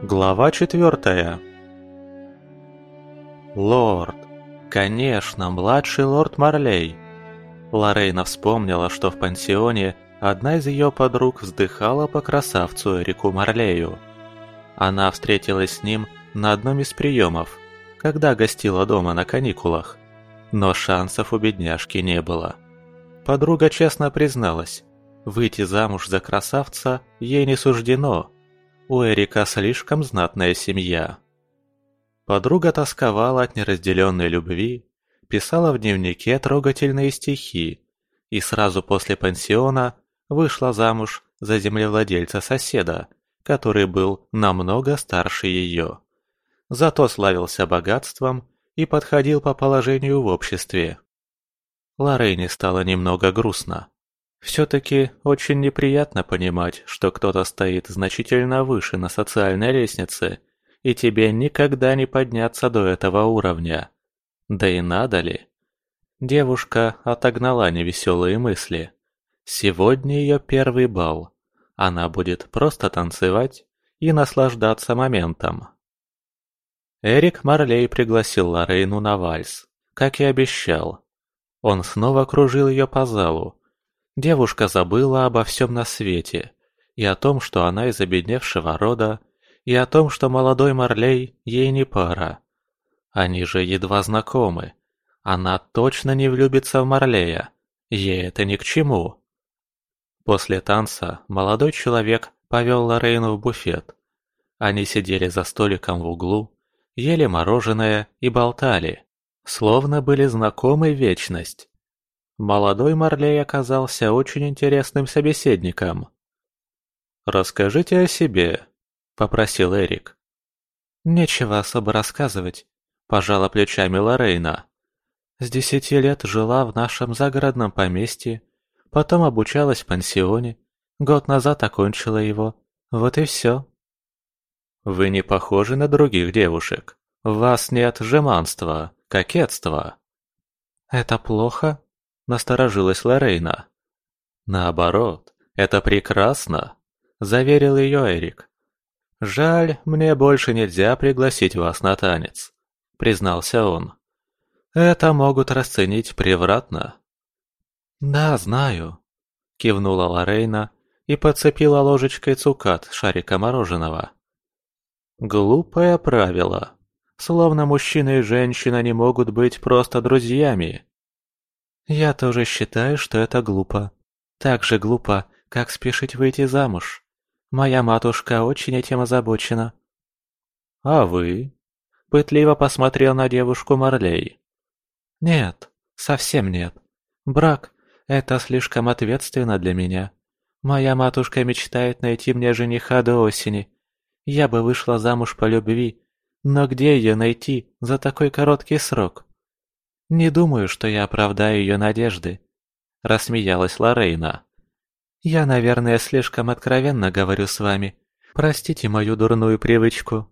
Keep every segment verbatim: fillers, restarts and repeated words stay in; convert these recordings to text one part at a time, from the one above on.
Глава четвертая. Лорд. Конечно, младший лорд Марлей. Лорейна вспомнила, что в пансионе одна из ее подруг вздыхала по красавцу Эрику Марлею. Она встретилась с ним на одном из приемов, когда гостила дома на каникулах. Но шансов у бедняжки не было. Подруга честно призналась, выйти замуж за красавца ей не суждено. У Эрика слишком знатная семья. Подруга тосковала от неразделенной любви, писала в дневнике трогательные стихи и сразу после пансиона вышла замуж за землевладельца-соседа, который был намного старше ее. Зато славился богатством и подходил по положению в обществе. Лорейне стало немного грустно. Все-таки очень неприятно понимать, что кто-то стоит значительно выше на социальной лестнице, и тебе никогда не подняться до этого уровня. Да и надо ли? Девушка отогнала невеселые мысли. Сегодня ее первый бал. Она будет просто танцевать и наслаждаться моментом. Эрик Марлей пригласил Лорейну на вальс, как и обещал. Он снова кружил ее по залу. Девушка забыла обо всем на свете, и о том, что она из обедневшего рода, и о том, что молодой Марлей ей не пара. Они же едва знакомы. Она точно не влюбится в Марлея, ей это ни к чему. После танца молодой человек повел Лорейну в буфет. Они сидели за столиком в углу, ели мороженое и болтали, словно были знакомы вечность. Молодой Марлей оказался очень интересным собеседником. «Расскажите о себе», — попросил Эрик. «Нечего особо рассказывать», — пожала плечами Лорейна. «С десяти лет жила в нашем загородном поместье, потом обучалась в пансионе, год назад окончила его, вот и все». «Вы не похожи на других девушек. В вас нет жеманства, кокетства». «Это плохо?» — насторожилась Лорейна. «Наоборот, это прекрасно», — заверил ее Эрик. «Жаль, мне больше нельзя пригласить вас на танец», — признался он. «Это могут расценить превратно». «Да, знаю», — кивнула Лорейна и подцепила ложечкой цукат шарика мороженого. «Глупое правило. Словно мужчина и женщина не могут быть просто друзьями». «Я тоже считаю, что это глупо. Так же глупо, как спешить выйти замуж. Моя матушка очень этим озабочена». «А вы?» – пытливо посмотрел на девушку Марлей. «Нет, совсем нет. Брак – это слишком ответственно для меня. Моя матушка мечтает найти мне жениха до осени. Я бы вышла замуж по любви, но где ее найти за такой короткий срок? Не думаю, что я оправдаю ее надежды», – рассмеялась Лорейна. «Я, наверное, слишком откровенно говорю с вами. Простите мою дурную привычку».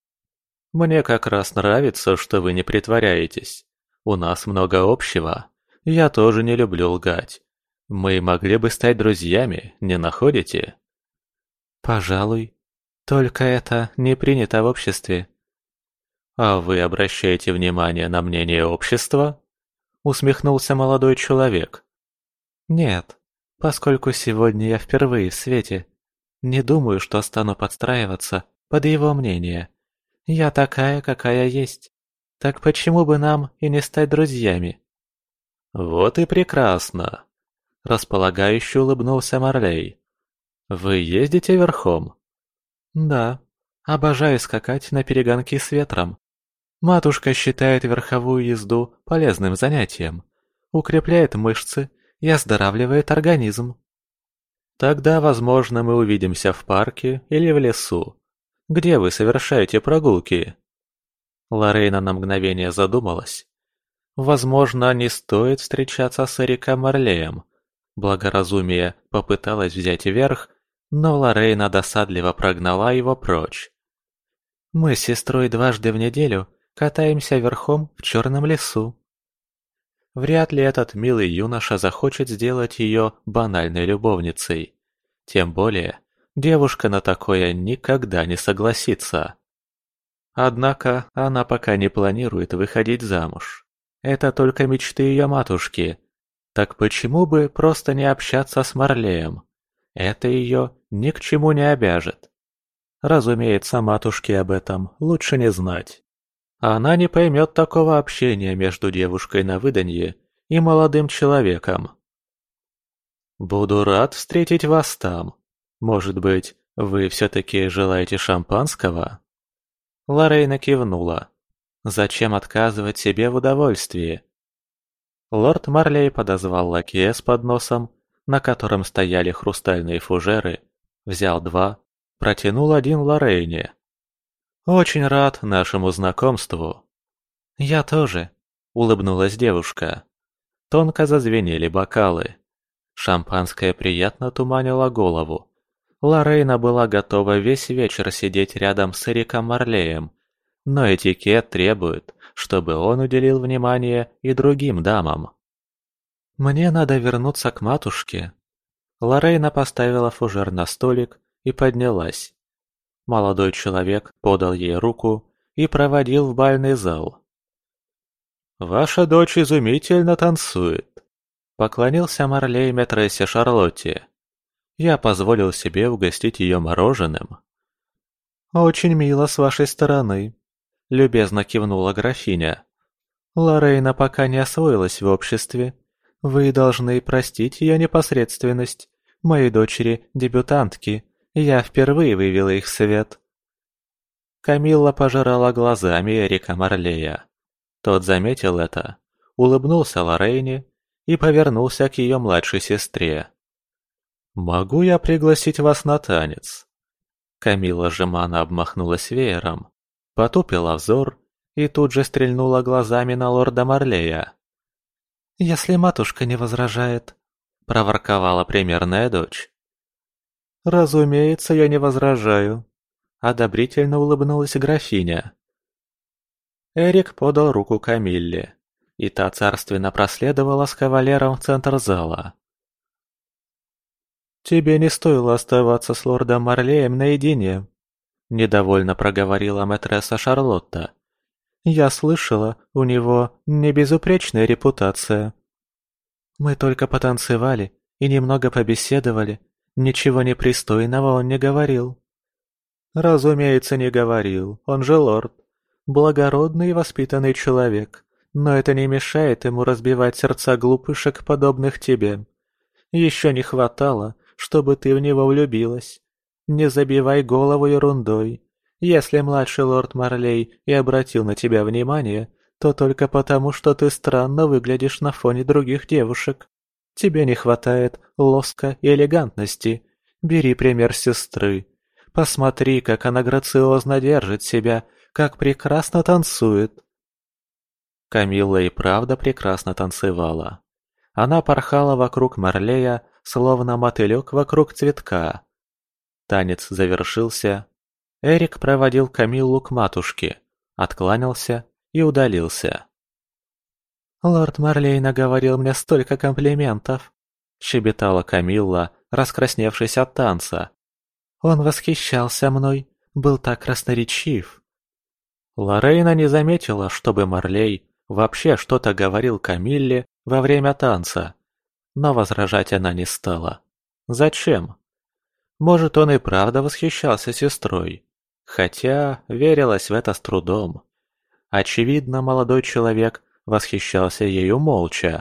«Мне как раз нравится, что вы не притворяетесь. У нас много общего. Я тоже не люблю лгать. Мы могли бы стать друзьями, не находите?» «Пожалуй. Только это не принято в обществе». «А вы обращаете внимание на мнение общества?» – усмехнулся молодой человек. «Нет, поскольку сегодня я впервые в свете. Не думаю, что стану подстраиваться под его мнение. Я такая, какая есть. Так почему бы нам и не стать друзьями?» «Вот и прекрасно!» – располагающе улыбнулся Марлей. «Вы ездите верхом?» «Да, обожаю скакать на перегонки с ветром. Матушка считает верховую езду полезным занятием. Укрепляет мышцы и оздоравливает организм». «Тогда, возможно, мы увидимся в парке или в лесу. Где вы совершаете прогулки?» Лорейна на мгновение задумалась. Возможно, не стоит встречаться с Эриком Марлеем. Благоразумие попыталось взять верх, но Лорейна досадливо прогнала его прочь. «Мы с сестрой дважды в неделю катаемся верхом в черном лесу». Вряд ли этот милый юноша захочет сделать ее банальной любовницей. Тем более, Девушка на такое никогда не согласится. Однако она пока не планирует выходить замуж. Это только мечты ее матушки. Так почему бы просто не общаться с Марлеем? Это ее ни к чему не обяжет. Разумеется, матушке об этом лучше не знать. Она не поймет такого общения между девушкой на выданье и молодым человеком. «Буду рад встретить вас там. Может быть, вы все-таки желаете шампанского?» Лорейна кивнула. Зачем отказывать себе в удовольствии? Лорд Марлей подозвал лакея с подносом, на котором стояли хрустальные фужеры, взял два, протянул один Лорейне. «Очень рад нашему знакомству». «Я тоже», — улыбнулась девушка. Тонко зазвенели бокалы. Шампанское приятно туманило голову. Лорейна была готова весь вечер сидеть рядом с Эриком Марлеем, но этикет требует, чтобы он уделил внимание и другим дамам. «Мне надо вернуться к матушке». Лорейна поставила фужер на столик и поднялась. Молодой человек подал ей руку и проводил в бальный зал. «Ваша дочь изумительно танцует», — поклонился Марлей мэтрессе Шарлотте. Я позволил себе угостить ее мороженым. «Очень мило с вашей стороны», — любезно кивнула графиня. «Лорейна пока не освоилась в обществе. Вы должны простить ее непосредственность. Мои дочери — дебютантки. Я впервые вывела их в свет». Камилла пожирала глазами Эрика Марлея. Тот заметил это, улыбнулся Лорейне и повернулся к ее младшей сестре. «Могу я пригласить вас на танец?» Камилла жеманно обмахнулась веером, потупила взор и тут же стрельнула глазами на лорда Марлея. «Если матушка не возражает», — проворковала примерная дочь. «Разумеется, я не возражаю», — одобрительно улыбнулась графиня. Эрик подал руку Камилле, и та царственно проследовала с кавалером в центр зала. «Тебе не стоило оставаться с лордом Марлеем наедине», — недовольно проговорила мэтресса Шарлотта. «Я слышала, у него небезупречная репутация». «Мы только потанцевали и немного побеседовали. Ничего непристойного он не говорил». «Разумеется, не говорил. Он же лорд. Благородный и воспитанный человек. Но это не мешает ему разбивать сердца глупышек, подобных тебе. Еще не хватало, чтобы ты в него влюбилась. Не забивай голову ерундой. Если младший лорд Марлей и обратил на тебя внимание, то только потому, что ты странно выглядишь на фоне других девушек. Тебе не хватает лоска и элегантности. Бери пример сестры. Посмотри, как она грациозно держит себя, как прекрасно танцует». Камилла и правда прекрасно танцевала. Она порхала вокруг Марлея, словно мотылек вокруг цветка. Танец завершился. Эрик проводил Камиллу к матушке, откланялся и удалился. «Лорд Марлей наговорил мне столько комплиментов», — щебетала Камилла, раскрасневшись от танца. «Он восхищался мной, был так красноречив». Лорейна не заметила, чтобы Марлей вообще что-то говорил Камилле во время танца, но возражать она не стала. Зачем? Может, он и правда восхищался сестрой, хотя верилась в это с трудом. Очевидно, молодой человек восхищался ею молча.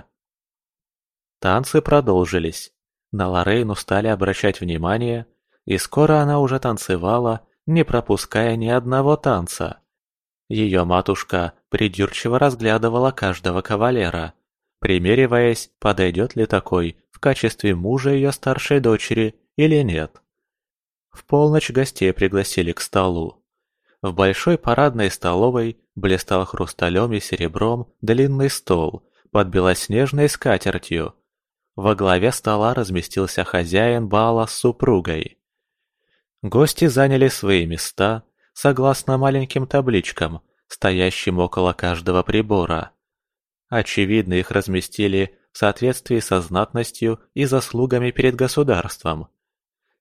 Танцы продолжились. На Лорейну стали обращать внимание, и скоро она уже танцевала, не пропуская ни одного танца. Ее матушка придирчиво разглядывала каждого кавалера, примериваясь, подойдет ли такой в качестве мужа ее старшей дочери или нет. В полночь гостей пригласили к столу. В большой парадной столовой блистал хрусталем и серебром длинный стол под белоснежной скатертью. Во главе стола разместился хозяин бала с супругой. Гости заняли свои места согласно маленьким табличкам, стоящим около каждого прибора. Очевидно, их разместили в соответствии со знатностью и заслугами перед государством.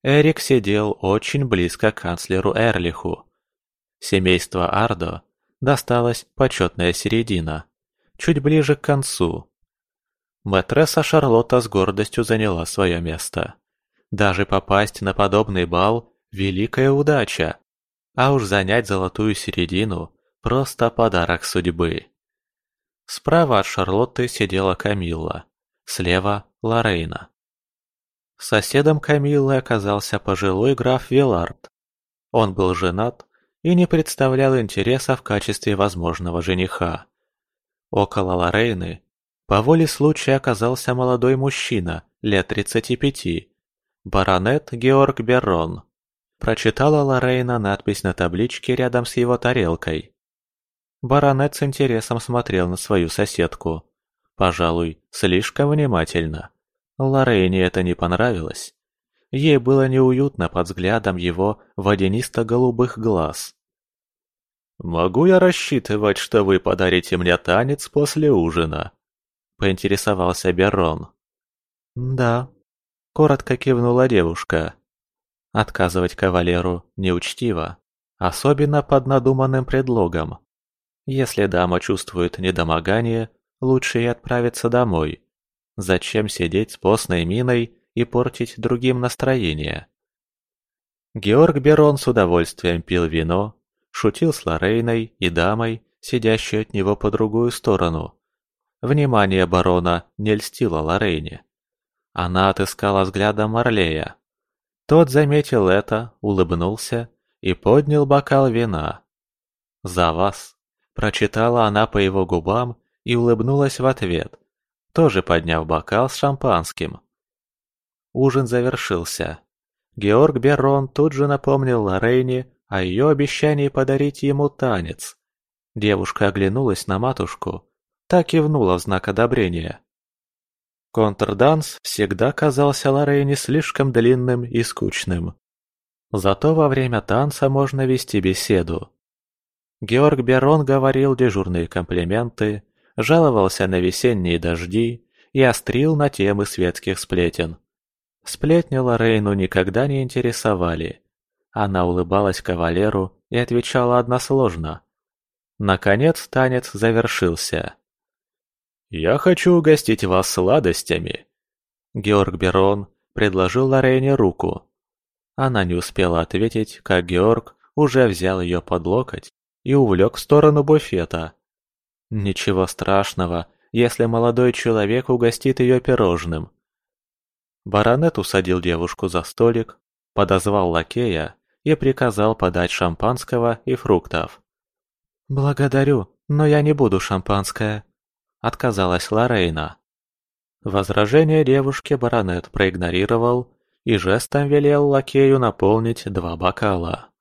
Эрик сидел очень близко к канцлеру Эрлиху. Семейству Ардо досталась почетная середина, чуть ближе к концу. Мэтресса Шарлотта с гордостью заняла свое место. Даже попасть на подобный бал – великая удача, а уж занять золотую середину – просто подарок судьбы. Справа от Шарлотты сидела Камилла, слева – Лорейна. Соседом Камиллы оказался пожилой граф Вилард. Он был женат и не представлял интереса в качестве возможного жениха. Около Лорейны по воле случая оказался молодой мужчина, лет тридцати пяти, баронет Георг Беррон. Прочитала Лорейна надпись на табличке рядом с его тарелкой. Баронет с интересом смотрел на свою соседку. Пожалуй, слишком внимательно. Лорейне это не понравилось. Ей было неуютно под взглядом его водянисто-голубых глаз. «Могу я рассчитывать, что вы подарите мне танец после ужина?» – поинтересовался Беррон. «Да», – коротко кивнула девушка. Отказывать кавалеру неучтиво, особенно под надуманным предлогом. Если дама чувствует недомогание, лучше ей отправиться домой. Зачем сидеть с постной миной и портить другим настроение? Георг Беррон с удовольствием пил вино, шутил с Лорейной и дамой, сидящей от него по другую сторону. Внимание барона не льстило Лорейне. Она отыскала взглядом Марлея. Тот заметил это, улыбнулся и поднял бокал вина. «За вас!» – прочитала она по его губам и улыбнулась в ответ, тоже подняв бокал с шампанским. Ужин завершился. Георг Беррон тут же напомнил Лорейне о ее обещании подарить ему танец. Девушка оглянулась на матушку, та кивнула в знак одобрения. Контрданс всегда казался Лорейне слишком длинным и скучным. Зато во время танца можно вести беседу. Георг Беррон говорил дежурные комплименты, жаловался на весенние дожди и острил на темы светских сплетен. Сплетни Лорейну никогда не интересовали. Она улыбалась кавалеру и отвечала односложно. Наконец танец завершился. «Я хочу угостить вас сладостями». Георг Беррон предложил Лорейне руку. Она не успела ответить, как Георг уже взял ее под локоть и увлек в сторону буфета. Ничего страшного, если молодой человек угостит ее пирожным. Баронет усадил девушку за столик, подозвал лакея и приказал подать шампанского и фруктов. «Благодарю, но я не буду шампанское», — отказалась Лорейна. Возражение девушки баронет проигнорировал и жестом велел лакею наполнить два бокала.